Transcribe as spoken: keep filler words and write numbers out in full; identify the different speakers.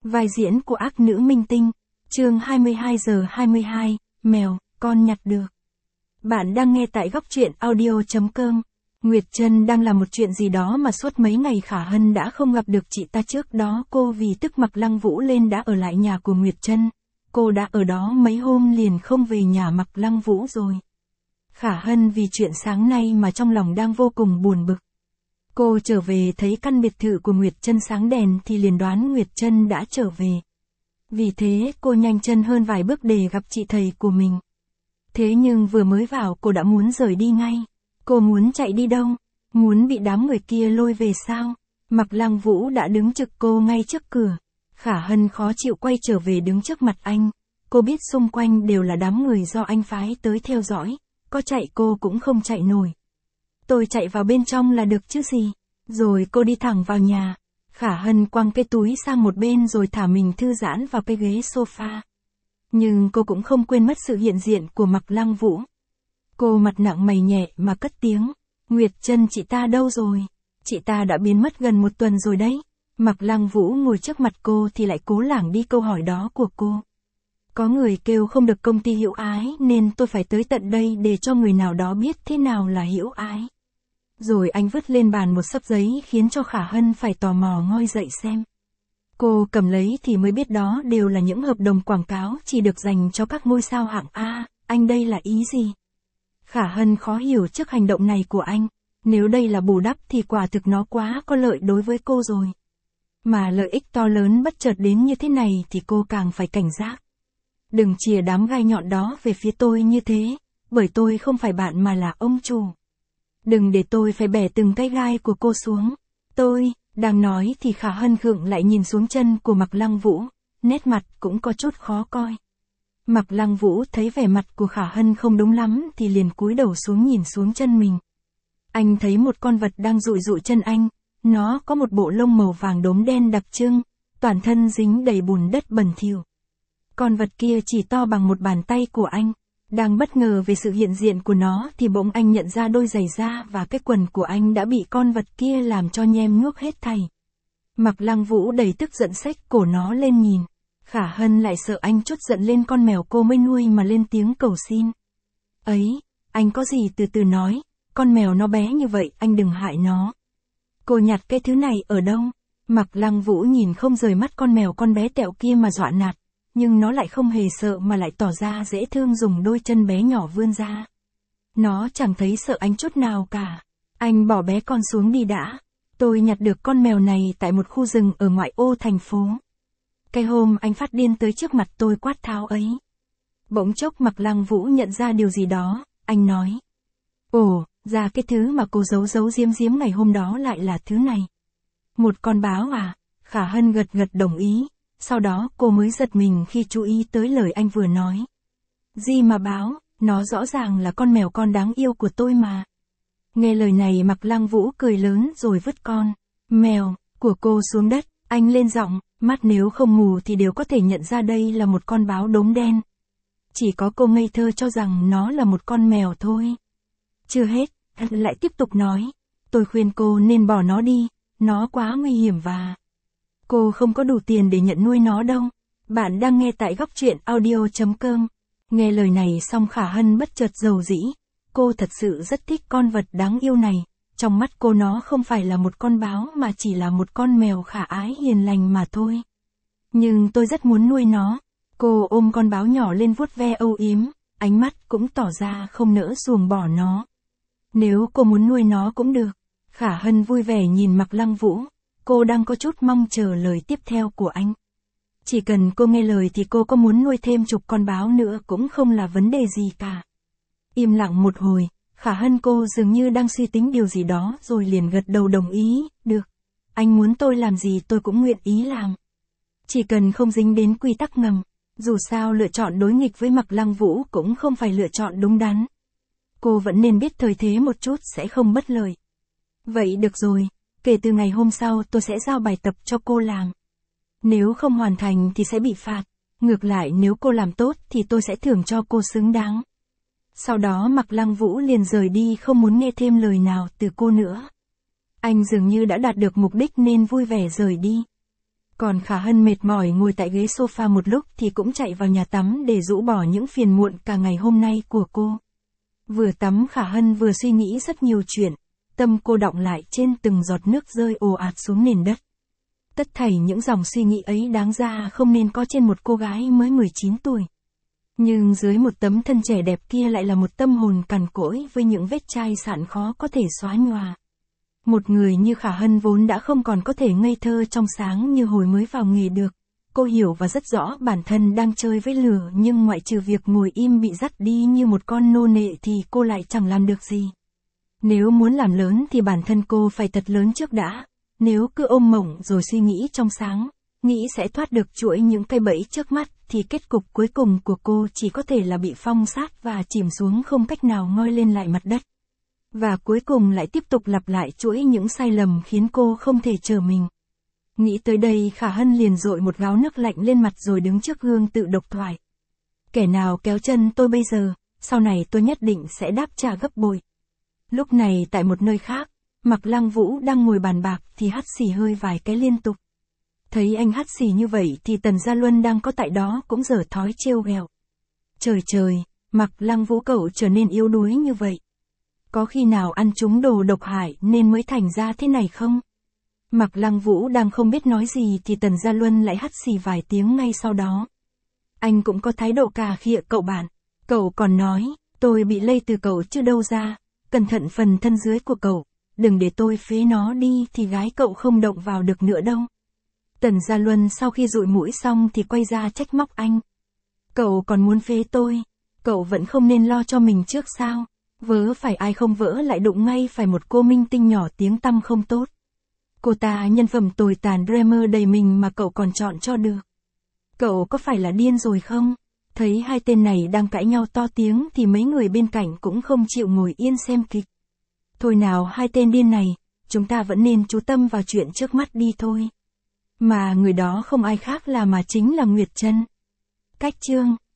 Speaker 1: Vai diễn của ác nữ minh tinh. Chương hai mươi hai giờ hai mươi hai, mèo, con nhặt được. Bạn đang nghe tại góc truyện audio chấm com. Nguyệt Trân đang làm một chuyện gì đó mà suốt mấy ngày Khả Hân đã không gặp được chị ta. Trước đó cô vì tức Mạc Lăng Vũ lên đã ở lại nhà của Nguyệt Trân. Cô đã ở đó mấy hôm liền không về nhà Mạc Lăng Vũ rồi. Khả Hân vì chuyện sáng nay mà trong lòng đang vô cùng buồn bực. Cô trở về thấy căn biệt thự của Nguyệt Trân sáng đèn thì liền đoán Nguyệt Trân đã trở về. Vì thế cô nhanh chân hơn vài bước để gặp chị thầy của mình. Thế nhưng vừa mới vào cô đã muốn rời đi ngay. Cô muốn chạy đi đâu? Muốn bị đám người kia lôi về sao? Mạc Lăng Vũ đã đứng trực cô ngay trước cửa. Khả Hân khó chịu quay trở về đứng trước mặt anh. Cô biết xung quanh đều là đám người do anh phái tới theo dõi. Có chạy cô cũng không chạy nổi. Tôi chạy vào bên trong là được chứ gì. Rồi cô đi thẳng vào nhà. Khả Hân quăng cái túi sang một bên rồi thả mình thư giãn vào cái ghế sofa. Nhưng cô cũng không quên mất sự hiện diện của Mạc Lăng Vũ. Cô mặt nặng mày nhẹ mà cất tiếng. Nguyệt Trân chị ta đâu rồi? Chị ta đã biến mất gần một tuần rồi đấy. Mạc Lăng Vũ ngồi trước mặt cô thì lại cố lảng đi câu hỏi đó của cô. Có người kêu không được công ty Hữu Ái nên tôi phải tới tận đây để cho người nào đó biết thế nào là Hữu Ái. Rồi anh vứt lên bàn một xấp giấy khiến cho Khả Hân phải tò mò ngoi dậy xem. Cô cầm lấy thì mới biết đó đều là những hợp đồng quảng cáo chỉ được dành cho các ngôi sao hạng A. Anh đây là ý gì? Khả Hân khó hiểu trước hành động này của anh. Nếu đây là bù đắp thì quả thực nó quá có lợi đối với cô rồi. Mà lợi ích to lớn bất chợt đến như thế này thì cô càng phải cảnh giác. Đừng chìa đám gai nhọn đó về phía tôi như thế, bởi tôi không phải bạn mà là ông chủ. Đừng để tôi phải bẻ từng cái gai của cô xuống. Tôi, đang nói thì Khả Hân khựng lại nhìn xuống chân của Mạc Lăng Vũ, nét mặt cũng có chút khó coi. Mạc Lăng Vũ thấy vẻ mặt của Khả Hân không đúng lắm thì liền cúi đầu xuống nhìn xuống chân mình. Anh thấy một con vật đang dụi dụi chân anh, nó có một bộ lông màu vàng đốm đen đặc trưng, toàn thân dính đầy bùn đất bẩn thỉu. Con vật kia chỉ to bằng một bàn tay của anh. Đang bất ngờ về sự hiện diện của nó thì bỗng anh nhận ra đôi giày da và cái quần của anh đã bị con vật kia làm cho nhem nhuốc hết thảy. Mạc Lăng Vũ đầy tức giận xách cổ nó lên nhìn. Khả Hân lại sợ anh trút giận lên con mèo cô mới nuôi mà lên tiếng cầu xin. Ấy, anh có gì từ từ nói, con mèo nó bé như vậy anh đừng hại nó. Cô nhặt cái thứ này ở đâu? Mạc Lăng Vũ nhìn không rời mắt con mèo con bé tẹo kia mà dọa nạt. Nhưng nó lại không hề sợ mà lại tỏ ra dễ thương dùng đôi chân bé nhỏ vươn ra. Nó chẳng thấy sợ anh chút nào cả. Anh bỏ bé con xuống đi đã. Tôi nhặt được con mèo này tại một khu rừng ở ngoại ô thành phố. Cái hôm anh phát điên tới trước mặt tôi quát tháo ấy. Bỗng chốc Mạc Lăng Vũ nhận ra điều gì đó, anh nói. Ồ, ra cái thứ mà cô giấu giấu giếm giếm ngày hôm đó lại là thứ này. Một con báo à? Khả Hân gật gật đồng ý. Sau đó cô mới giật mình khi chú ý tới lời anh vừa nói. Gì mà báo, nó rõ ràng là con mèo con đáng yêu của tôi mà. Nghe lời này Mạc Lăng Vũ cười lớn rồi vứt con mèo của cô xuống đất, anh lên giọng, mắt nếu không mù thì đều có thể nhận ra đây là một con báo đốm đen. Chỉ có cô ngây thơ cho rằng nó là một con mèo thôi. Chưa hết, anh lại tiếp tục nói, tôi khuyên cô nên bỏ nó đi, nó quá nguy hiểm và... Cô không có đủ tiền để nhận nuôi nó đâu. Bạn đang nghe tại góc truyện audio chấm com. Nghe lời này xong Khả Hân bất chợt rầu rĩ. Cô thật sự rất thích con vật đáng yêu này. Trong mắt cô nó không phải là một con báo mà chỉ là một con mèo khả ái hiền lành mà thôi. Nhưng tôi rất muốn nuôi nó. Cô ôm con báo nhỏ lên vuốt ve âu yếm, ánh mắt cũng tỏ ra không nỡ ruồng bỏ nó. Nếu cô muốn nuôi nó cũng được. Khả Hân vui vẻ nhìn Mạc Lăng Vũ. Cô đang có chút mong chờ lời tiếp theo của anh. Chỉ cần cô nghe lời thì cô có muốn nuôi thêm chục con báo nữa cũng không là vấn đề gì cả. Im lặng một hồi, Khả Hân cô dường như đang suy tính điều gì đó rồi liền gật đầu đồng ý, được. Anh muốn tôi làm gì tôi cũng nguyện ý làm. Chỉ cần không dính đến quy tắc ngầm, dù sao lựa chọn đối nghịch với Mạc Lăng Vũ cũng không phải lựa chọn đúng đắn. Cô vẫn nên biết thời thế một chút sẽ không bất lợi. Vậy được rồi. Kể từ ngày hôm sau tôi sẽ giao bài tập cho cô làm. Nếu không hoàn thành thì sẽ bị phạt. Ngược lại nếu cô làm tốt thì tôi sẽ thưởng cho cô xứng đáng. Sau đó Mạc Lăng Vũ liền rời đi không muốn nghe thêm lời nào từ cô nữa. Anh dường như đã đạt được mục đích nên vui vẻ rời đi. Còn Khả Hân mệt mỏi ngồi tại ghế sofa một lúc thì cũng chạy vào nhà tắm để rũ bỏ những phiền muộn cả ngày hôm nay của cô. Vừa tắm Khả Hân vừa suy nghĩ rất nhiều chuyện, tâm cô đọng lại trên từng giọt nước rơi ồ ạt xuống nền đất. Tất thảy những dòng suy nghĩ ấy đáng ra không nên có trên một cô gái mới mười chín tuổi. Nhưng dưới một tấm thân trẻ đẹp kia lại là một tâm hồn cằn cỗi với những vết chai sạn khó có thể xóa nhòa. Một người như Khả Hân vốn đã không còn có thể ngây thơ trong sáng như hồi mới vào nghề được. Cô hiểu và rất rõ bản thân đang chơi với lửa, nhưng ngoại trừ việc ngồi im bị dắt đi như một con nô lệ thì cô lại chẳng làm được gì. Nếu muốn làm lớn thì bản thân cô phải thật lớn trước đã. Nếu cứ ôm mộng rồi suy nghĩ trong sáng, nghĩ sẽ thoát được chuỗi những cây bẫy trước mắt, thì kết cục cuối cùng của cô chỉ có thể là bị phong sát và chìm xuống không cách nào ngoi lên lại mặt đất. Và cuối cùng lại tiếp tục lặp lại chuỗi những sai lầm khiến cô không thể trở mình. Nghĩ tới đây Khả Hân liền dội một gáo nước lạnh lên mặt rồi đứng trước gương tự độc thoại. Kẻ nào kéo chân tôi bây giờ, sau này tôi nhất định sẽ đáp trả gấp bội. Lúc này tại một nơi khác, Mạc Lăng Vũ đang ngồi bàn bạc thì hắt xì hơi vài cái liên tục. Thấy anh hắt xì như vậy thì Tần Gia Luân đang có tại đó cũng dở thói trêu ghẹo. Trời trời, Mạc Lăng Vũ cậu trở nên yếu đuối như vậy. Có khi nào ăn trúng đồ độc hại nên mới thành ra thế này không? Mạc Lăng Vũ đang không biết nói gì thì Tần Gia Luân lại hắt xì vài tiếng ngay sau đó. Anh cũng có thái độ cà khịa cậu bạn. Cậu còn nói, tôi bị lây từ cậu chứ đâu ra, cẩn thận phần thân dưới của cậu, đừng để tôi phế nó đi thì gái cậu không động vào được nữa đâu. Tần Gia Luân sau khi dụi mũi xong thì quay ra trách móc anh. Cậu còn muốn phế tôi, cậu vẫn không nên lo cho mình trước sao? Vớ phải ai không vỡ lại đụng ngay phải một cô minh tinh nhỏ tiếng tăm không tốt. Cô ta nhân phẩm tồi tàn dreamer đầy mình mà cậu còn chọn cho được. Cậu có phải là điên rồi không? Thấy hai tên này đang cãi nhau to tiếng thì mấy người bên cạnh cũng không chịu ngồi yên xem kịch. Thôi nào hai tên điên này, chúng ta vẫn nên chú tâm vào chuyện trước mắt đi thôi. Mà người đó không ai khác là mà chính là Nguyệt Trân. Cách chương